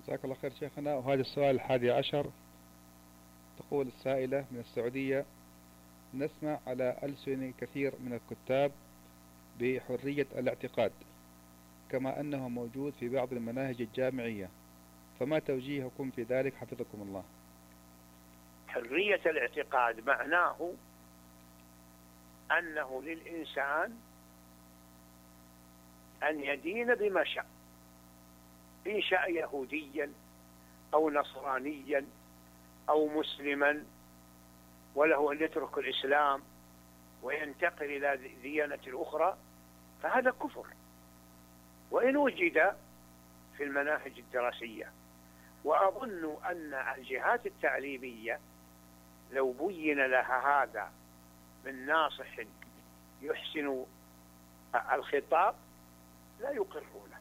جزاك الله خير شيخنا. وهذا السؤال 11. تقول السائلة من السعودية: نسمع على ألسن كثير من الكتاب بحرية الاعتقاد، كما أنه موجود في بعض المناهج الجامعية، فما توجيهكم في ذلك حفظكم الله؟ حرية الاعتقاد معناه أنه للإنسان أن يدين بما شاء، إن شاء يهوديا أو نصرانيا أو مسلما، وله أن يترك الإسلام وينتقل إلى ديانة أخرى، فهذا كفر، وإن وجد في المناهج الدراسية. وأظن أن الجهات التعليمية لو بين لها هذا من ناصح يحسن الخطاب لا يقرونه.